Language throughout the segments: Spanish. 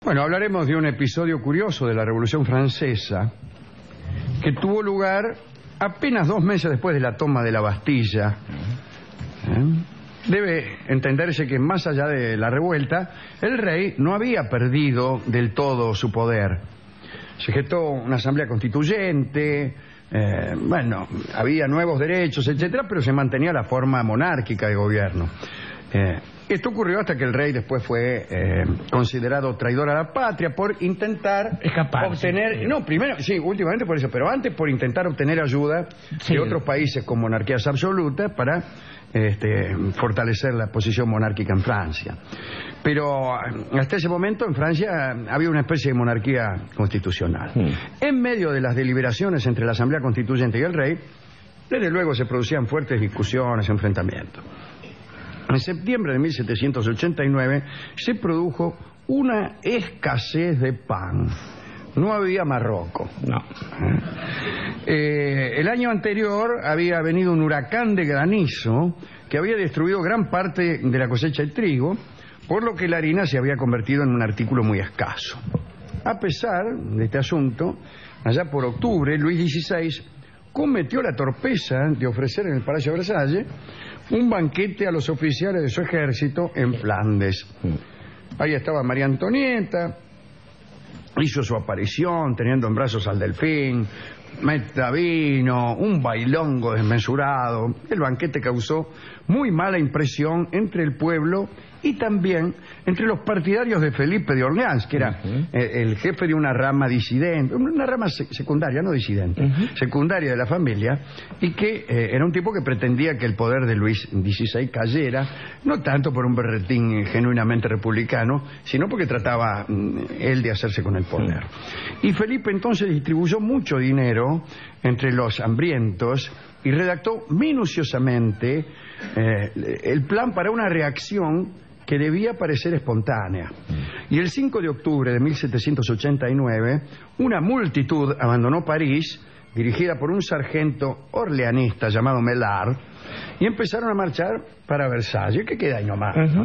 Bueno, hablaremos de un episodio curioso de la Revolución Francesa que tuvo lugar apenas 2 meses después de la toma de la Bastilla. Debe entenderse que más allá de la revuelta, el rey no había perdido del todo su poder. Se gestó una asamblea constituyente, había nuevos derechos, etcétera, pero se mantenía la forma monárquica de gobierno. Esto ocurrió hasta que el rey después fue considerado traidor a la patria por intentar obtener... No, primero, sí, últimamente por eso, pero antes por intentar obtener ayuda de otros países con monarquías absolutas para fortalecer la posición monárquica en Francia. Pero hasta ese momento en Francia había una especie de monarquía constitucional. En medio de las deliberaciones entre la Asamblea Constituyente y el rey, desde luego se producían fuertes discusiones, enfrentamientos. En septiembre de 1789 se produjo una escasez de pan. No había Marroco. No. El año anterior había venido un huracán de granizo que había destruido gran parte de la cosecha de trigo, por lo que la harina se había convertido en un artículo muy escaso. A pesar de este asunto, allá por octubre, Luis XVI cometió la torpeza de ofrecer en el Palacio de Versalles un banquete a los oficiales de su ejército en Flandes. Ahí estaba María Antonieta, hizo su aparición teniendo en brazos al delfín, meta vino, un bailongo desmesurado. El banquete causó muy mala impresión entre el pueblo y también entre los partidarios de Felipe de Orleans, que era el jefe de una rama disidente, una rama secundaria, no disidente, secundaria de la familia, y que era un tipo que pretendía que el poder de Luis XVI cayera, no tanto por un berretín genuinamente republicano, sino porque trataba él de hacerse con el poder. Y Felipe entonces distribuyó mucho dinero entre los hambrientos y redactó minuciosamente el plan para una reacción que debía parecer espontánea. Y el 5 de octubre de 1789, una multitud abandonó París, dirigida por un sargento orleanista llamado Mellard, y empezaron a marchar para Versalles, que queda ahí nomás, ¿no?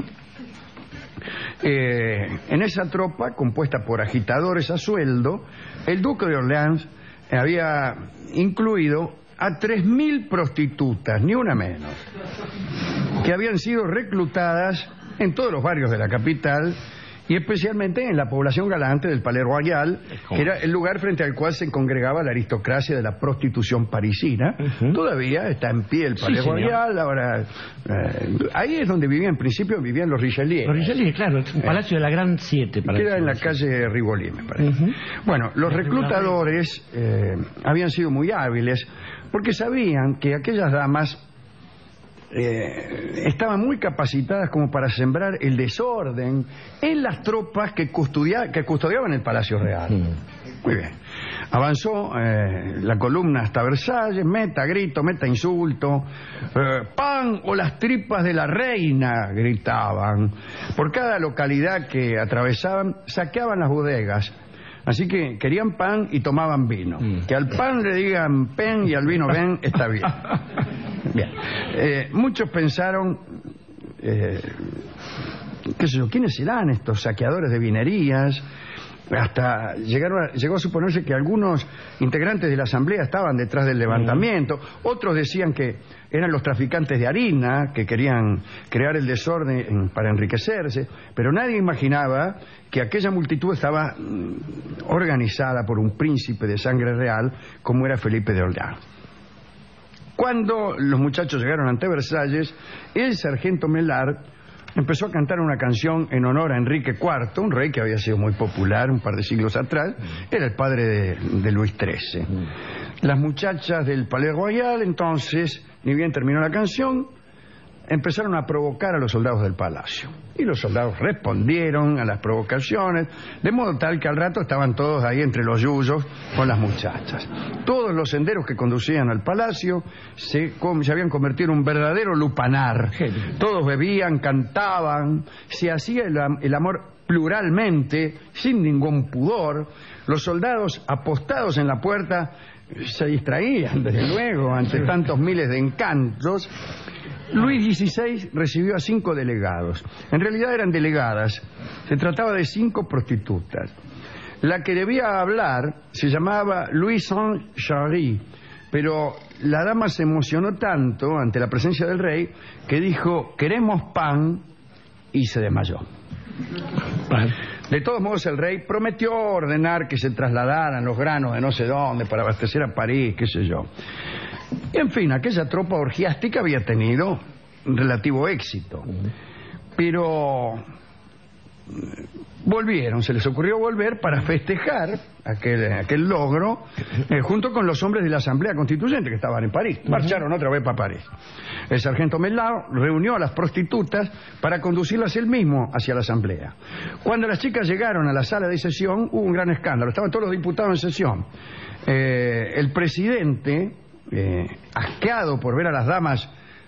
En esa tropa, compuesta por agitadores a sueldo, el duque de Orleans había incluido a 3.000 prostitutas, ni una menos, que habían sido reclutadas en todos los barrios de la capital y especialmente en la población galante del Palais Royal, que era el lugar frente al cual se congregaba la aristocracia de la prostitución parisina. Todavía está en pie el Palais Royal. Ahora, ahí es donde vivían, en principio vivían los Richelieu. Los Richelieu, claro, el Palacio de la Gran 7. Queda en la calle Rivoli, me parece. Bueno, los reclutadores habían sido muy hábiles porque sabían que aquellas damas estaban muy capacitadas como para sembrar el desorden en las tropas que custodiaban el Palacio Real. Muy bien. Avanzó la columna hasta Versalles, meta grito, meta insulto, pan o las tripas de la reina, gritaban. Por cada localidad que atravesaban, saqueaban las bodegas. Así que querían pan y tomaban vino. Que al pan le digan pen y al vino ven, está bien. Bien. Muchos pensaron, qué sé yo, ¿quiénes serán estos saqueadores de vinerías? Hasta llegó a suponerse que algunos integrantes de la asamblea estaban detrás del levantamiento. Otros decían que eran los traficantes de harina que querían crear el desorden para enriquecerse, pero nadie imaginaba que aquella multitud estaba organizada por un príncipe de sangre real como era Felipe de Orleans. Cuando los muchachos llegaron ante Versalles, el sargento Mellard empezó a cantar una canción en honor a Enrique IV, un rey que había sido muy popular un par de siglos atrás. Era el padre de Luis XIII. Las muchachas del Palais Royal, entonces, ni bien terminó la canción, empezaron a provocar a los soldados del palacio. Y los soldados respondieron a las provocaciones, de modo tal que al rato estaban todos ahí entre los yuyos con las muchachas. Todos los senderos que conducían al palacio se habían convertido en un verdadero lupanar. Todos bebían, cantaban, se hacía el amor pluralmente, sin ningún pudor. Los soldados apostados en la puerta se distraían, desde luego, ante tantos miles de encantos. Luis XVI recibió a 5 delegados. En realidad eran delegadas. Se trataba de 5 prostitutas. La que debía hablar se llamaba Louison Chary, pero la dama se emocionó tanto ante la presencia del rey que dijo: queremos pan, y se desmayó. De todos modos, el rey prometió ordenar que se trasladaran los granos de no sé dónde para abastecer a París, qué sé yo. Y en fin, aquella tropa orgiástica había tenido relativo éxito. Pero volvieron, se les ocurrió volver para festejar aquel logro, junto con los hombres de la Asamblea Constituyente que estaban en París. Marcharon otra vez para París. El sargento Mellard reunió a las prostitutas para conducirlas él mismo hacia la Asamblea. Cuando las chicas llegaron a la sala de sesión, hubo un gran escándalo. Estaban todos los diputados en sesión. El presidente, asqueado por ver a las damas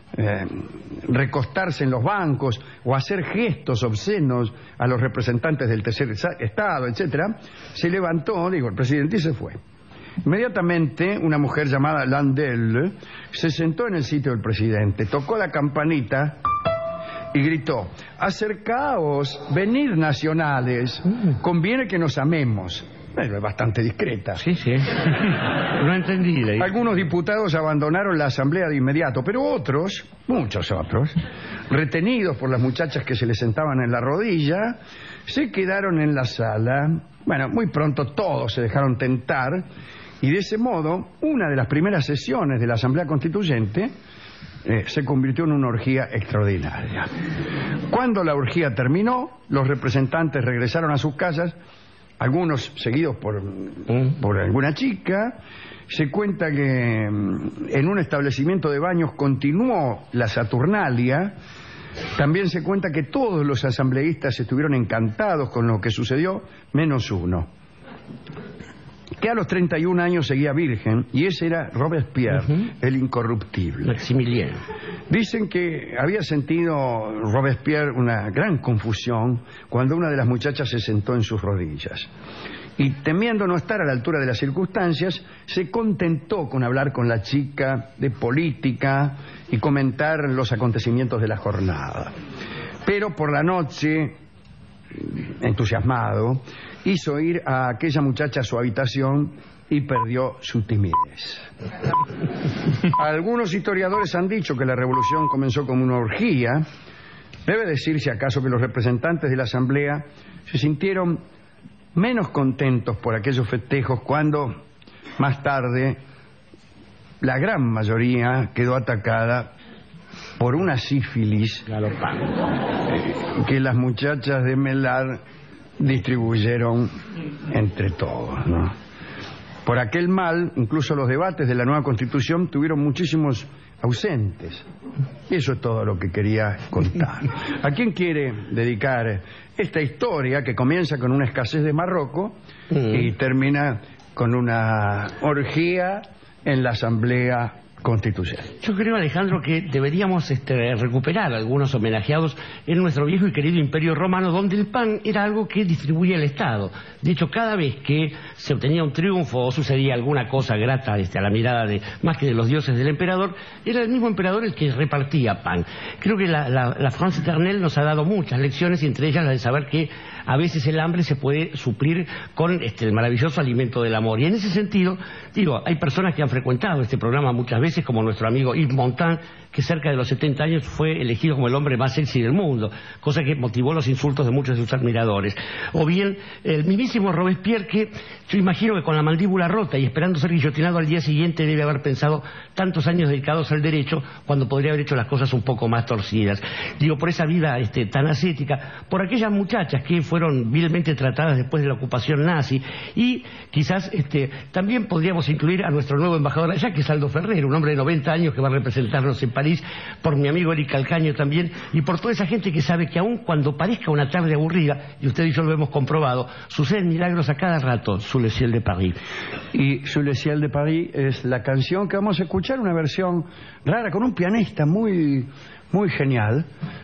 recostarse en los bancos o hacer gestos obscenos a los representantes del tercer estado, etcétera, se levantó, el presidente, y se fue. Inmediatamente una mujer llamada Landel se sentó en el sitio del presidente, tocó la campanita y gritó: acercaos, venid nacionales, conviene que nos amemos. Bueno, es bastante discreta. Sí. No entendí. Algunos diputados abandonaron la asamblea de inmediato, pero otros, muchos otros, retenidos por las muchachas que se les sentaban en la rodilla, se quedaron en la sala. Bueno, muy pronto todos se dejaron tentar, y de ese modo, una de las primeras sesiones de la Asamblea Constituyente se convirtió en una orgía extraordinaria. Cuando la orgía terminó, los representantes regresaron a sus casas, algunos seguidos por alguna chica. Se cuenta que en un establecimiento de baños continuó la Saturnalia. También se cuenta que todos los asambleístas estuvieron encantados con lo que sucedió, menos uno, que a los 31 años seguía virgen, y ese era Robespierre, el incorruptible. Maximilien. Dicen que había sentido Robespierre una gran confusión cuando una de las muchachas se sentó en sus rodillas. Y temiendo no estar a la altura de las circunstancias, se contentó con hablar con la chica de política y comentar los acontecimientos de la jornada. Pero por la noche, entusiasmado, hizo ir a aquella muchacha a su habitación y perdió su timidez. Algunos historiadores han dicho que la revolución comenzó como una orgía. Debe decirse acaso que los representantes de la asamblea se sintieron menos contentos por aquellos festejos cuando, más tarde, la gran mayoría quedó atacada por una sífilis que las muchachas de Mellard distribuyeron entre todos, ¿no? Por aquel mal, incluso los debates de la nueva Constitución tuvieron muchísimos ausentes. Y eso es todo lo que quería contar. ¿A quién quiere dedicar esta historia que comienza con una escasez de Marroco y termina con una orgía en la Asamblea Constitucional? Yo creo, Alejandro, que deberíamos recuperar algunos homenajeados en nuestro viejo y querido Imperio Romano, donde el pan era algo que distribuía el Estado. De hecho, cada vez que se obtenía un triunfo o sucedía alguna cosa grata a la mirada de más que de los dioses del emperador, era el mismo emperador el que repartía pan. Creo que la France Éternelle nos ha dado muchas lecciones, y entre ellas la de saber que a veces el hambre se puede suplir con el maravilloso alimento del amor. Y en ese sentido, hay personas que han frecuentado este programa muchas veces, como nuestro amigo Yves Montand, que cerca de los 70 años fue elegido como el hombre más sexy del mundo, cosa que motivó los insultos de muchos de sus admiradores. O bien el mismísimo Robespierre, que yo imagino que con la mandíbula rota y esperando ser guillotinado al día siguiente debe haber pensado tantos años dedicados al derecho cuando podría haber hecho las cosas un poco más torcidas. Por esa vida tan ascética, por aquellas muchachas que fueron vilmente tratadas después de la ocupación nazi, y quizás también podríamos incluir a nuestro nuevo embajador allá, que es Aldo Ferrer, un hombre de 90 años que va a representarnos en París, por mi amigo Eric Calcaño también, y por toda esa gente que sabe que aun cuando parezca una tarde aburrida, y usted y yo lo hemos comprobado, suceden milagros a cada rato. Sous le ciel de Paris. Y Sous le ciel de Paris es la canción que vamos a escuchar, una versión rara con un pianista muy genial,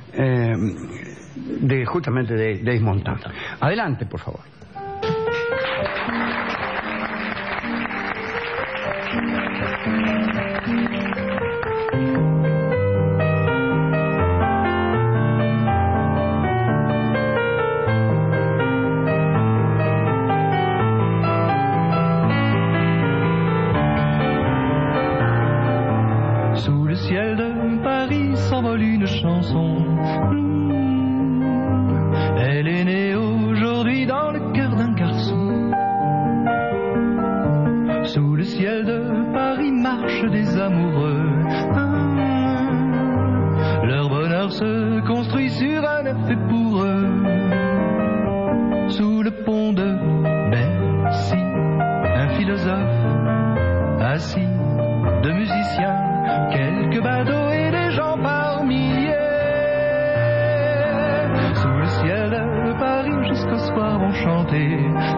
justamente de Yves Montand. Adelante, por favor. Sous le ciel de Paris s'envole une chanson. Elle est née aujourd'hui dans le cœur d'un garçon. Sous le ciel de Paris marchent des amoureux. Leur bonheur se construit sur un œuf fait pour eux. Sous le pont de Bercy, un philosophe assis, deux musiciens, quelques badauds et des gens par milliers. Sous le ciel de Paris jusqu'au soir vont chanter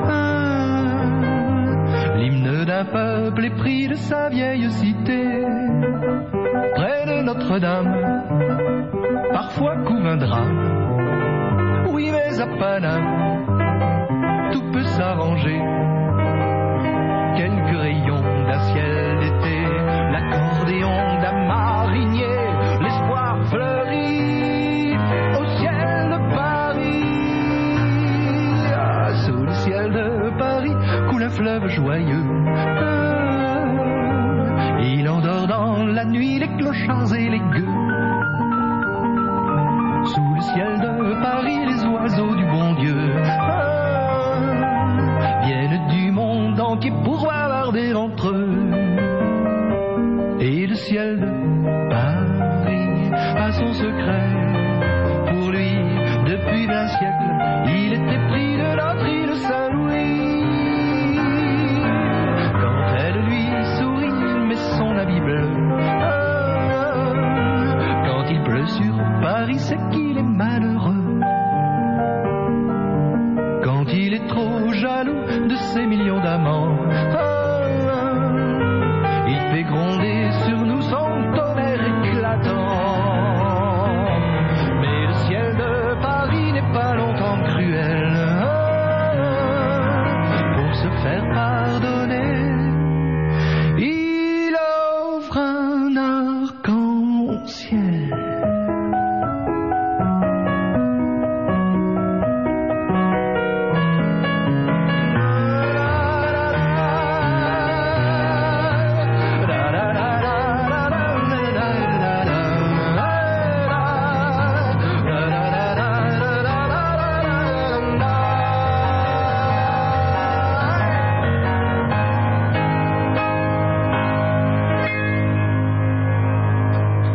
l'hymne d'un peuple épris de sa vieille cité. Près de Notre-Dame, parfois couve un drame. Oui, mais à Paname, tout peut s'arranger. Quelques rayons d'un ciel d'été, l'accordéon d'un marinier, l'espoir fleurit au ciel de Paris. Sous le ciel de Paris coule un fleuve joyeux. Il endort dans la nuit les clochards et les gueux. Sous le ciel de Paris les oiseaux du bon Dieu viennent du monde entier pour bavarder entre eux. Et le ciel de Paris a son secret. Pour lui, depuis 20 siècles, il était pris de notre île Saint-Louis. Quand elle lui sourit, il met son habit bleu. Quand il pleut sur Paris, c'est qu'il est malheureux. Quand il est trop jaloux de ses millions d'amants, il fait gronder sur nous son tonnerre éclatant. Mais le ciel de Paris n'est pas longtemps cruel. Pour se faire pardonner, il offre un arc-en-ciel.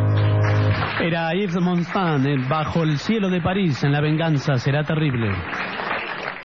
Era Yves Montand, Bajo el cielo de París, en La venganza será terrible.